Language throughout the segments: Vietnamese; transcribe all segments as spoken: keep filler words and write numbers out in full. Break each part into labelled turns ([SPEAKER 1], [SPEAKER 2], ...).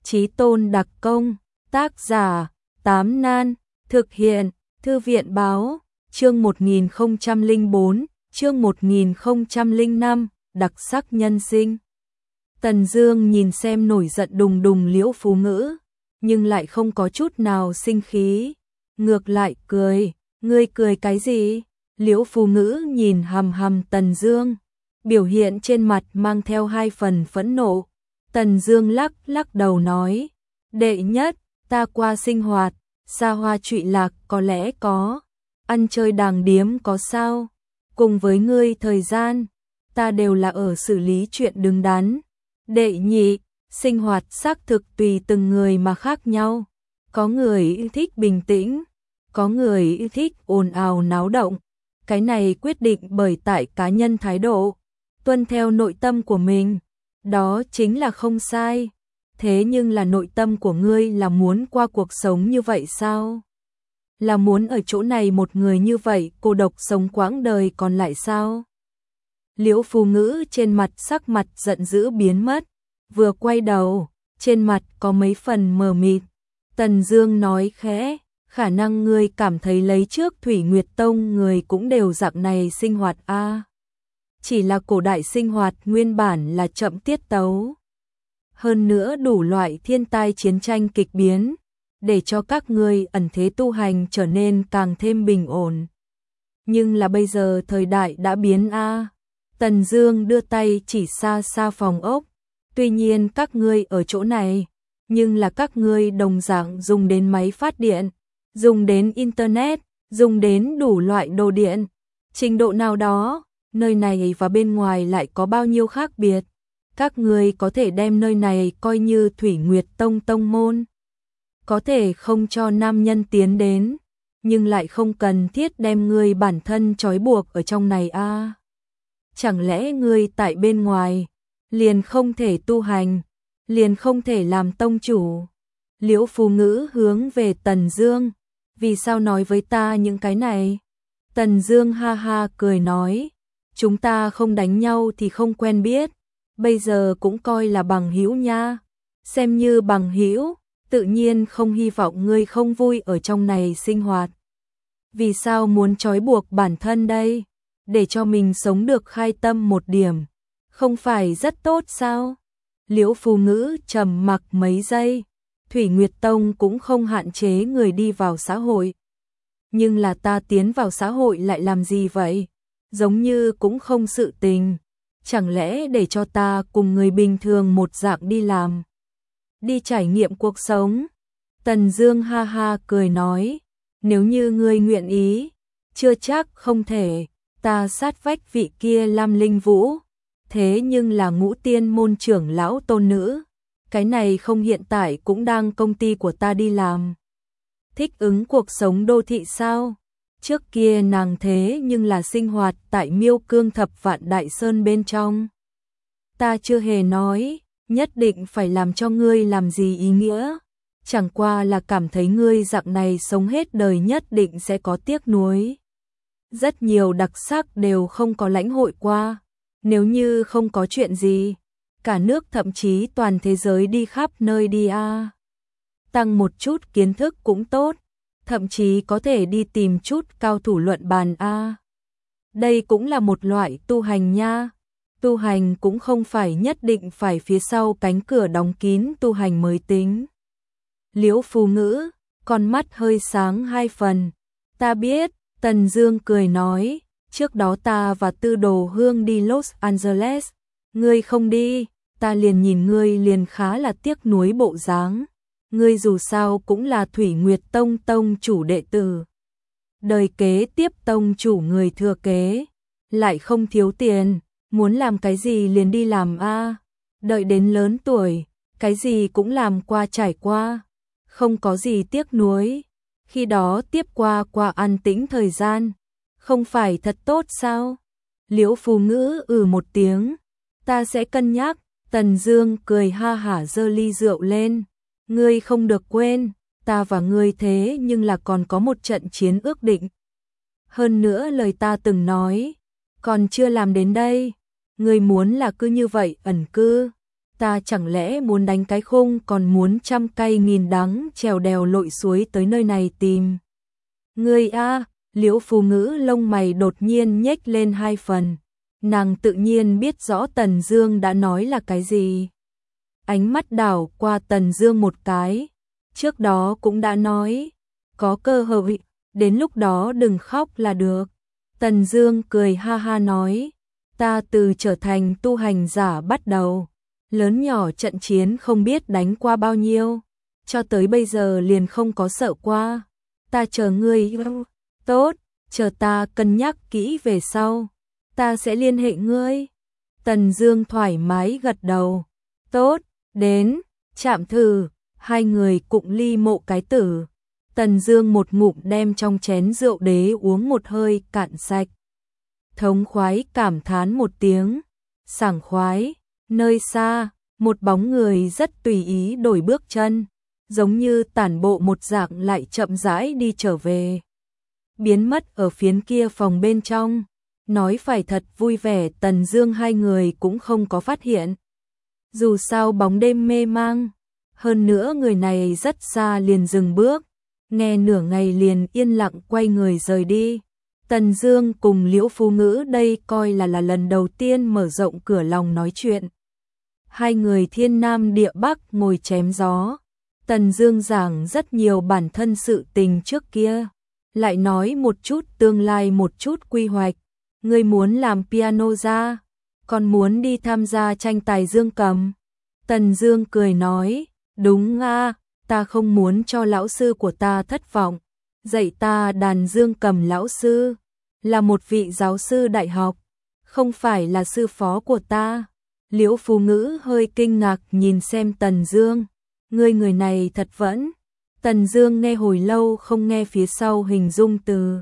[SPEAKER 1] Chí tôn đặc công, tác giả, Tám Nan, thực hiện, Thư viện báo, chương một nghìn không trăm lẻ bốn, chương một nghìn không trăm lẻ năm, đặc sắc nhân sinh. Tần Dương nhìn xem nổi giận đùng đùng Liễu Phú Ngữ, nhưng lại không có chút nào sinh khí, ngược lại cười, ngươi cười cái gì? Liễu Phú Ngữ nhìn hằm hằm Tần Dương, biểu hiện trên mặt mang theo hai phần phẫn nộ. Tần Dương lắc lắc đầu nói, đệ nhất, ta qua sinh hoạt, xa hoa trụy lạc có lẽ có, ăn chơi đàng điếm có sao, cùng với ngươi thời gian, ta đều là ở xử lý chuyện đứng đắn. Đệ nhị, sinh hoạt xác thực tùy từng người mà khác nhau, có người thích bình tĩnh, có người thích ồn ào náo động, cái này quyết định bởi tại cá nhân thái độ, tuân theo nội tâm của mình, đó chính là không sai. Thế nhưng là nội tâm của ngươi là muốn qua cuộc sống như vậy sao? Là muốn ở chỗ này một người như vậy cô độc sống quãng đời còn lại sao? Liễu Phú Ngữ trên mặt sắc mặt giận dữ biến mất, vừa quay đầu, trên mặt có mấy phần mờ mịt. Tần Dương nói khẽ, khả năng ngươi cảm thấy lấy trước Thủy Nguyệt Tông người cũng đều dạng này sinh hoạt a. À. Chỉ là cổ đại sinh hoạt nguyên bản là chậm tiết tấu. Hơn nữa đủ loại thiên tai chiến tranh kịch biến, để cho các ngươi ẩn thế tu hành trở nên càng thêm bình ổn. Nhưng là bây giờ thời đại đã biến a. À. Tần Dương đưa tay chỉ xa xa phòng ốc, tuy nhiên các ngươi ở chỗ này, nhưng là các ngươi đồng dạng dùng đến máy phát điện, dùng đến internet, dùng đến đủ loại đồ điện, trình độ nào đó, nơi này và bên ngoài lại có bao nhiêu khác biệt. Các ngươi có thể đem nơi này coi như Thủy Nguyệt Tông tông môn, có thể không cho nam nhân tiến đến, nhưng lại không cần thiết đem ngươi bản thân trói buộc ở trong này a. À. Chẳng lẽ ngươi tại bên ngoài liền không thể tu hành, liền không thể làm tông chủ? Liễu Phú Ngữ hướng về Tần Dương, vì sao nói với ta những cái này? Tần Dương ha ha cười nói, chúng ta không đánh nhau thì không quen biết, bây giờ cũng coi là bằng hữu nha, xem như bằng hữu, tự nhiên không hy vọng ngươi không vui ở trong này sinh hoạt. Vì sao muốn trói buộc bản thân đây? Để cho mình sống được khai tâm một điểm, không phải rất tốt sao? Liễu Phú Ngữ trầm mặc mấy giây, Thủy Nguyệt Tông cũng không hạn chế người đi vào xã hội. Nhưng là ta tiến vào xã hội lại làm gì vậy? Giống như cũng không sự tình, chẳng lẽ để cho ta cùng người bình thường một dạng đi làm, đi trải nghiệm cuộc sống? Tần Dương ha ha cười nói, nếu như ngươi nguyện ý, chưa chắc không thể, ta sát vách vị kia Lam Linh Vũ, thế nhưng là Ngũ Tiên môn trưởng lão tôn nữ, cái này không hiện tại cũng đang công ty của ta đi làm. Thích ứng cuộc sống đô thị sao? Trước kia nàng thế nhưng là sinh hoạt tại Miêu Cương Thập Vạn Đại Sơn bên trong. Ta chưa hề nói, nhất định phải làm cho ngươi làm gì ý nghĩa, chẳng qua là cảm thấy ngươi dạng này sống hết đời nhất định sẽ có tiếc nuối. Rất nhiều đặc sắc đều không có lãnh hội qua, nếu như không có chuyện gì, cả nước thậm chí toàn thế giới đi khắp nơi đi a. À. Tăng một chút kiến thức cũng tốt, thậm chí có thể đi tìm chút cao thủ luận bàn a. À. Đây cũng là một loại tu hành nha. Tu hành cũng không phải nhất định phải phía sau cánh cửa đóng kín tu hành mới tính. Liễu Phú Ngữ, con mắt hơi sáng hai phần. Ta biết, Tần Dương cười nói, trước đó ta và Tư Đồ Hương đi Los Angeles, ngươi không đi, ta liền nhìn ngươi liền khá là tiếc nuối bộ dáng. Ngươi dù sao cũng là Thủy Nguyệt Tông tông chủ đệ tử, đời kế tiếp tông chủ người thừa kế, lại không thiếu tiền, muốn làm cái gì liền đi làm a. À. Đợi đến lớn tuổi, cái gì cũng làm qua trải qua, không có gì tiếc nuối. Khi đó tiếp qua qua an tĩnh thời gian, không phải thật tốt sao? Liễu Phú Ngữ ừ một tiếng, ta sẽ cân nhắc. Tần Dương cười ha hả giơ ly rượu lên, ngươi không được quên, ta và ngươi thế nhưng là còn có một trận chiến ước định. Hơn nữa lời ta từng nói, còn chưa làm đến đây, ngươi muốn là cứ như vậy ẩn cư, ta chẳng lẽ muốn đánh cái khung còn muốn trăm cây nghìn đắng trèo đèo lội suối tới nơi này tìm. Ngươi a, Liễu Phù Ngữ lông mày đột nhiên nhếch lên hai phần. Nàng tự nhiên biết rõ Tần Dương đã nói là cái gì. Ánh mắt đảo qua Tần Dương một cái, trước đó cũng đã nói, có cơ hội, đến lúc đó đừng khóc là được. Tần Dương cười ha ha nói, ta từ trở thành tu hành giả bắt đầu, lớn nhỏ trận chiến không biết đánh qua bao nhiêu, cho tới bây giờ liền không có sợ qua. Ta chờ ngươi. Tốt, chờ ta cân nhắc kỹ về sau, ta sẽ liên hệ ngươi. Tần Dương thoải mái gật đầu. Tốt, đến, chạm thử. Hai người cụng ly mộ cái tử. Tần Dương một ngụm đem trong chén rượu đế uống một hơi cạn sạch. Thống khoái cảm thán một tiếng, sảng khoái. Nơi xa, một bóng người rất tùy ý đổi bước chân, giống như tản bộ một dạng lại chậm rãi đi trở về. Biến mất ở phiến kia phòng bên trong. Nói phải thật vui vẻ, Tần Dương hai người cũng không có phát hiện. Dù sao bóng đêm mê mang, hơn nữa người này rất xa liền dừng bước, nghe nửa ngày liền yên lặng quay người rời đi. Tần Dương cùng Liễu Phù Ngữ đây coi là là lần đầu tiên mở rộng cửa lòng nói chuyện. Hai người thiên nam địa bắc ngồi chém gió. Tần Dương giảng rất nhiều bản thân sự tình trước kia, lại nói một chút tương lai một chút quy hoạch. Ngươi muốn làm piano ra, còn muốn đi tham gia tranh tài dương cầm. Tần Dương cười nói, đúng a, ta không muốn cho lão sư của ta thất vọng. Dạy ta đàn dương cầm lão sư là một vị giáo sư đại học, không phải là sư phó của ta. Liễu Phù Ngữ hơi kinh ngạc nhìn xem Tần Dương, ngươi người này thật vẫn. Tần Dương nghe hồi lâu không nghe phía sau hình dung từ,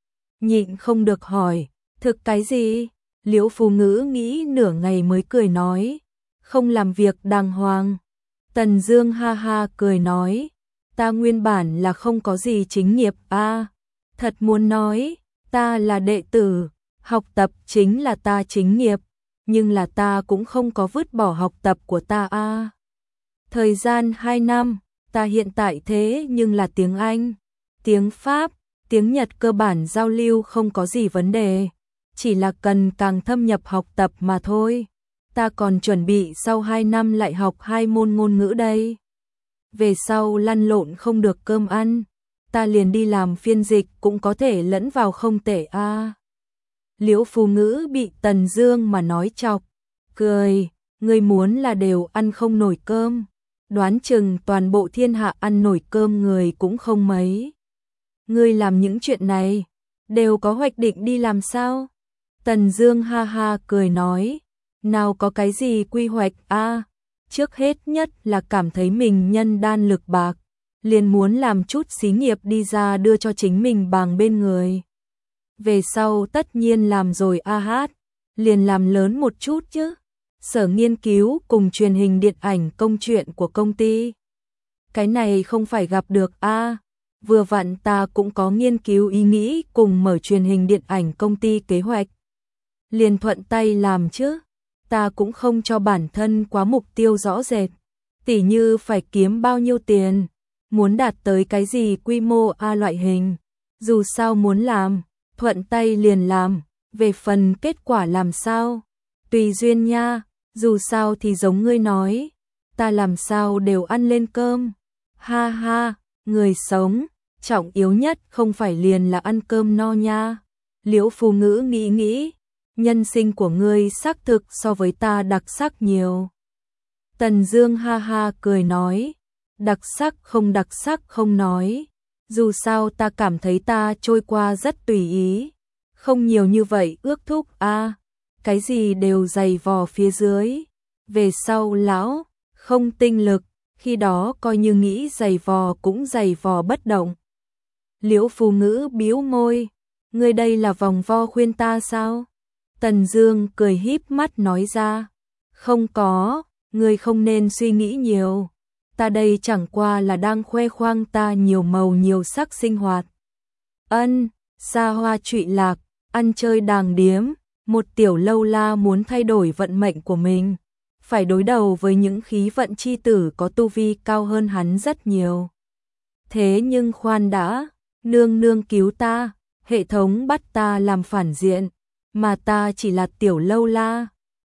[SPEAKER 1] nhịn không được hỏi, thực cái gì? Liễu Phù Ngữ nghĩ nửa ngày mới cười nói, không làm việc đàng hoàng. Tần Dương ha ha cười nói, ta nguyên bản là không có gì chính nghiệp a, thật muốn nói, ta là đệ tử, học tập chính là ta chính nghiệp, nhưng là ta cũng không có vứt bỏ học tập của ta a. Thời gian hai năm, ta hiện tại thế nhưng là tiếng Anh, tiếng Pháp, tiếng Nhật cơ bản giao lưu không có gì vấn đề, chỉ là cần càng thâm nhập học tập mà thôi. Ta còn chuẩn bị sau hai năm lại học hai môn ngôn ngữ đây. Về sau lăn lộn không được cơm ăn, ta liền đi làm phiên dịch cũng có thể lẫn vào không tệ a. À. Liễu Phù Ngữ bị Tần Dương mà nói chọc, cười, ngươi muốn là đều ăn không nổi cơm, đoán chừng toàn bộ thiên hạ ăn nổi cơm người cũng không mấy. Ngươi làm những chuyện này, đều có hoạch định đi làm sao? Tần Dương ha ha cười nói, nào có cái gì quy hoạch a, à, trước hết nhất là cảm thấy mình nhân đan lực bạc, liền muốn làm chút xí nghiệp đi ra đưa cho chính mình bằng bên người. Về sau tất nhiên làm rồi a hát, liền làm lớn một chút chứ. Sở nghiên cứu cùng truyền hình điện ảnh công chuyện của công ty. Cái này không phải gặp được a, à, vừa vặn ta cũng có nghiên cứu ý nghĩ cùng mở truyền hình điện ảnh công ty kế hoạch. Liền thuận tay làm chứ. Ta cũng không cho bản thân quá mục tiêu rõ rệt, tỉ như phải kiếm bao nhiêu tiền, muốn đạt tới cái gì quy mô a loại hình. Dù sao muốn làm, thuận tay liền làm, về phần kết quả làm sao, tùy duyên nha, dù sao thì giống ngươi nói, ta làm sao đều ăn lên cơm. Ha ha, người sống, trọng yếu nhất không phải liền là ăn cơm no nha. Liễu Phù Ngữ nghĩ nghĩ, nhân sinh của ngươi xác thực so với ta đặc sắc nhiều. Tần Dương ha ha cười nói, đặc sắc không đặc sắc không nói, dù sao ta cảm thấy ta trôi qua rất tùy ý, không nhiều như vậy ước thúc a, à, cái gì đều dày vò phía dưới, về sau lão không tinh lực, khi đó coi như nghĩ dày vò cũng dày vò bất động. Liễu Phù Ngữ bĩu môi, ngươi đây là vòng vo khuyên ta sao? Tần Dương cười híp mắt nói ra, không có, ngươi không nên suy nghĩ nhiều, ta đây chẳng qua là đang khoe khoang ta nhiều màu nhiều sắc sinh hoạt. Ân, xa hoa trụy lạc, ăn chơi đàng điếm, một tiểu lâu la muốn thay đổi vận mệnh của mình, phải đối đầu với những khí vận chi tử có tu vi cao hơn hắn rất nhiều. Thế nhưng khoan đã, nương nương cứu ta, hệ thống bắt ta làm phản diện, mà ta chỉ là tiểu lâu la,